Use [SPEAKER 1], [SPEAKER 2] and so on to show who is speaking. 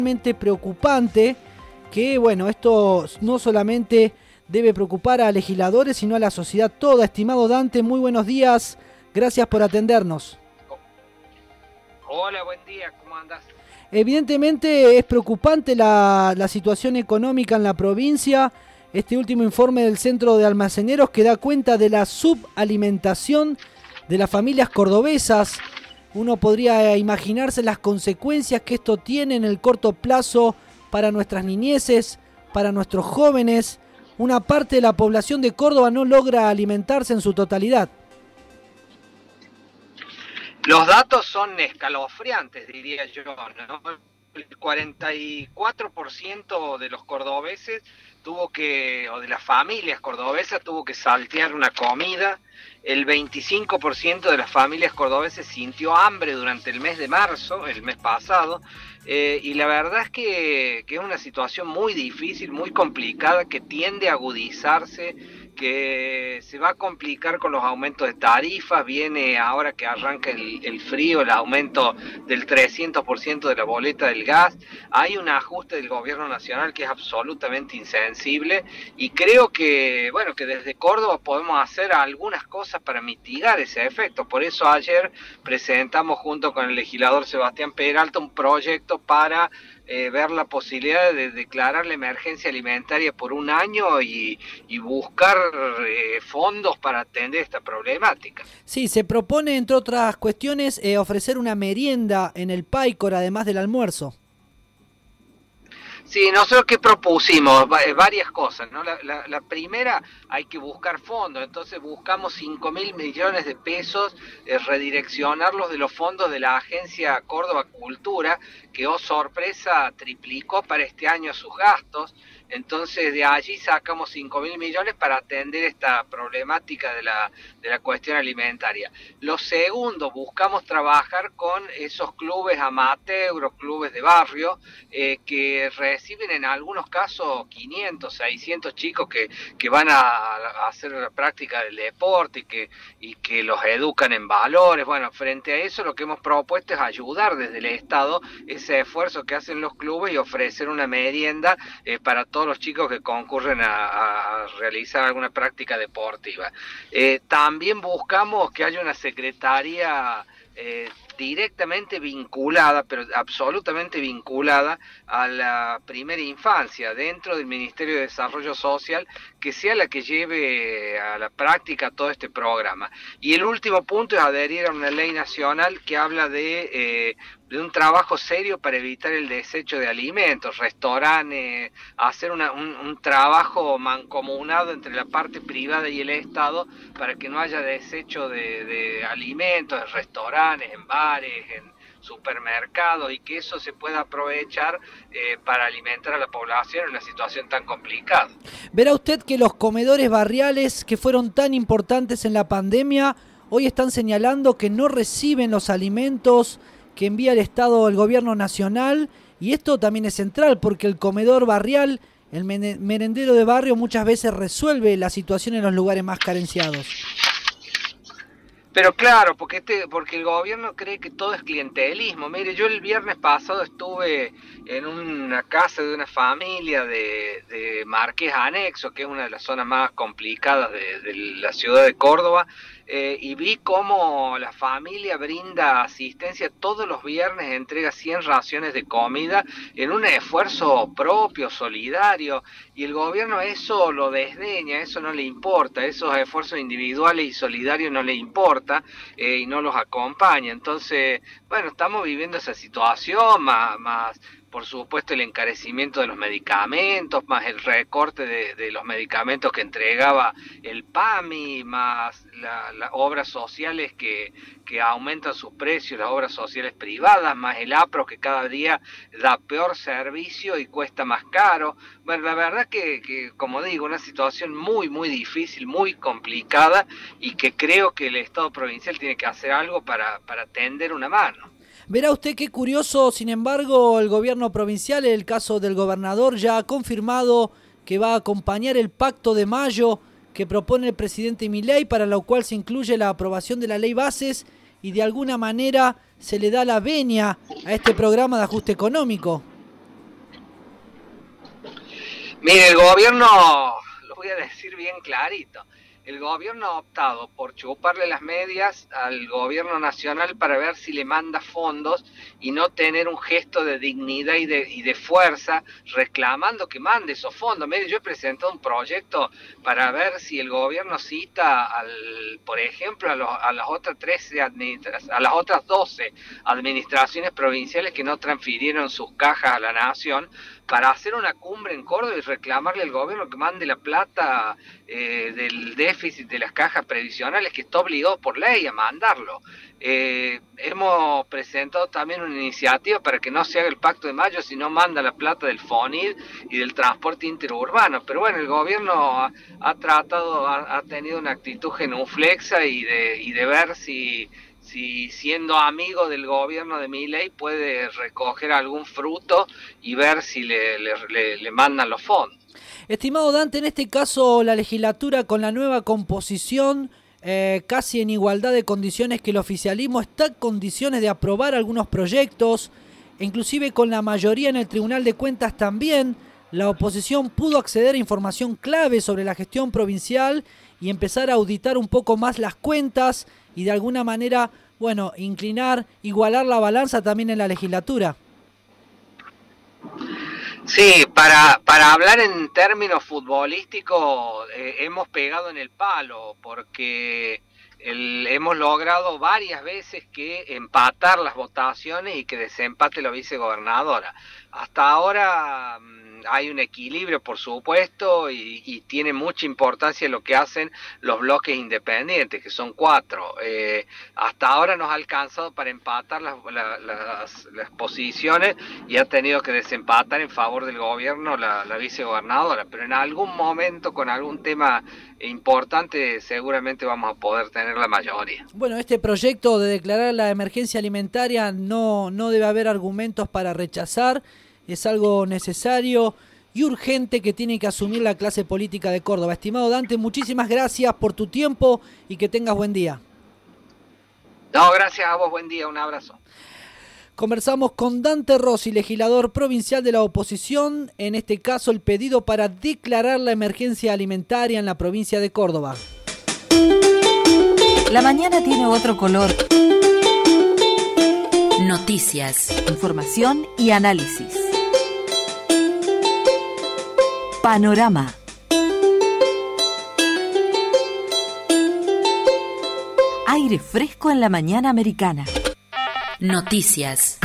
[SPEAKER 1] realmente preocupante, que bueno, esto no solamente debe preocupar a legisladores, sino a la sociedad toda. Estimado Dante, muy buenos días, gracias por atendernos.
[SPEAKER 2] Hola, buen día, ¿cómo andás?
[SPEAKER 1] Evidentemente es preocupante la situación económica en la provincia. Este último informe del Centro de Almaceneros que da cuenta de la subalimentación de las familias cordobesas. Uno podría imaginarse las consecuencias que esto tiene en el corto plazo para nuestras niñeces, para nuestros jóvenes. Una parte de la población de Córdoba no logra alimentarse en su totalidad.
[SPEAKER 2] Los datos son escalofriantes, diría yo, ¿no? El 44% de los cordobeses o de las familias cordobesas tuvo que saltear una comida. El 25% de las familias cordobeses sintió hambre durante el mes de marzo, el mes pasado, y la verdad es que es una situación muy difícil, muy complicada, que tiende a agudizarse, que se va a complicar con los aumentos de tarifas. Viene ahora que arranca el frío, el aumento del 300% de la boleta del gas. Hay un ajuste del gobierno nacional que es absolutamente insensible, y creo que, bueno, que desde Córdoba podemos hacer algunas cosas para mitigar ese efecto. Por eso ayer presentamos junto con el legislador Sebastián Peralta un proyecto para ver la posibilidad de declarar la emergencia alimentaria por un año y buscar fondos para atender esta problemática.
[SPEAKER 1] Sí, se propone, entre otras cuestiones, ofrecer una merienda en el Paicor, además del almuerzo.
[SPEAKER 2] Sí, nosotros que propusimos varias cosas, ¿no? La primera, hay que buscar fondos. Entonces buscamos 5.000 millones de pesos, redireccionarlos de los fondos de la Agencia Córdoba Cultura, que, oh sorpresa, triplicó para este año sus gastos. Entonces de allí sacamos 5.000 millones para atender esta problemática de la cuestión alimentaria. Lo segundo, buscamos trabajar con esos clubes amateur, clubes de barrio, que reciben en algunos casos 500, 600 chicos que van a hacer la práctica del deporte y que los educan en valores. Bueno, frente a eso lo que hemos propuesto es ayudar desde el Estado ese esfuerzo que hacen los clubes y ofrecer una merienda para todos los chicos que concurren a realizar alguna práctica deportiva. También buscamos que haya una secretaría directamente vinculada, pero absolutamente vinculada a la primera infancia dentro del Ministerio de Desarrollo Social, que sea la que lleve a la práctica todo este programa. Y el último punto es adherir a una ley nacional que habla de un trabajo serio para evitar el desecho de alimentos, restaurantes, hacer un trabajo mancomunado entre la parte privada y el Estado para que no haya desecho de alimentos en restaurantes, en bares, en supermercados, y que eso se pueda aprovechar para alimentar a la población en una situación tan complicada.
[SPEAKER 1] Verá usted que los comedores barriales que fueron tan importantes en la pandemia hoy están señalando que no reciben los alimentos que envía el Estado, el gobierno nacional, y esto también es central porque el comedor barrial, el merendero de barrio, muchas veces resuelve la situación en los lugares más carenciados.
[SPEAKER 2] Pero claro, porque el gobierno cree que todo es clientelismo. Mire, yo el viernes pasado estuve en una casa de una familia de Marqués Anexo, que es una de las zonas más complicadas de la ciudad de Córdoba, y vi cómo la familia brinda asistencia todos los viernes, entrega 100 raciones de comida en un esfuerzo propio, solidario, y el gobierno eso lo desdeña, eso no le importa, esos esfuerzos individuales y solidarios no le importa, y no los acompaña. Entonces, bueno, estamos viviendo esa situación, más por supuesto el encarecimiento de los medicamentos, más el recorte de los medicamentos que entregaba el PAMI, más las obras sociales que aumentan sus precios, las obras sociales privadas, más el APRO que cada día da peor servicio y cuesta más caro. Bueno, la verdad que como digo, una situación muy, muy difícil, muy complicada, y que creo que el Estado provincial tiene que hacer algo para tender una mano.
[SPEAKER 1] Verá usted qué curioso, sin embargo, el gobierno provincial, en el caso del gobernador, ya ha confirmado que va a acompañar el Pacto de Mayo que propone el presidente Milei, para lo cual se incluye la aprobación de la ley bases y de alguna manera se le da la venia a este programa de ajuste económico.
[SPEAKER 2] Mire, el gobierno, lo voy a decir bien clarito, el gobierno ha optado por chuparle las medias al gobierno nacional para ver si le manda fondos y no tener un gesto de dignidad y de fuerza reclamando que mande esos fondos. Mire, yo he presentado un proyecto para ver si el gobierno cita, por ejemplo, a las otras 13 a las otras 12 administraciones provinciales que no transfirieron sus cajas a la nación, para hacer una cumbre en Córdoba y reclamarle al gobierno que mande la plata del déficit de las cajas previsionales, que está obligado por ley a mandarlo. Hemos presentado también una iniciativa para que no se haga el Pacto de Mayo si no manda la plata del FONID y del transporte interurbano. Pero bueno, el gobierno ha tenido una actitud genuflexa y de ver si siendo amigo del gobierno de Milei puede recoger algún fruto y ver si le mandan los fondos.
[SPEAKER 1] Estimado Dante, en este caso la legislatura con la nueva composición, casi en igualdad de condiciones que el oficialismo, está en condiciones de aprobar algunos proyectos, inclusive con la mayoría en el Tribunal de Cuentas también. La oposición pudo acceder a información clave sobre la gestión provincial y empezar a auditar un poco más las cuentas y de alguna manera, bueno, igualar la balanza también en la legislatura.
[SPEAKER 2] Sí, para hablar en términos futbolísticos, hemos pegado en el palo, porque hemos logrado varias veces que empatar las votaciones y que desempate la vicegobernadora. Hasta ahora hay un equilibrio, por supuesto, y tiene mucha importancia lo que hacen los bloques independientes, que son 4. Hasta ahora nos ha alcanzado para empatar las posiciones y ha tenido que desempatar en favor del gobierno la vicegobernadora, pero en algún momento con algún tema importante seguramente vamos a poder tener la mayoría.
[SPEAKER 1] Bueno, este proyecto de declarar la emergencia alimentaria no debe haber argumentos para rechazar. Es algo necesario y urgente que tiene que asumir la clase política de Córdoba. Estimado Dante, muchísimas gracias por tu tiempo y que tengas buen día.
[SPEAKER 2] No, gracias a vos, buen día, un abrazo.
[SPEAKER 1] Conversamos con Dante Rossi, legislador provincial de la oposición, en este caso el pedido para declarar la emergencia alimentaria en la provincia de Córdoba.
[SPEAKER 3] La mañana tiene otro color. Noticias, información y análisis. Panorama. Aire fresco en la mañana americana. Noticias.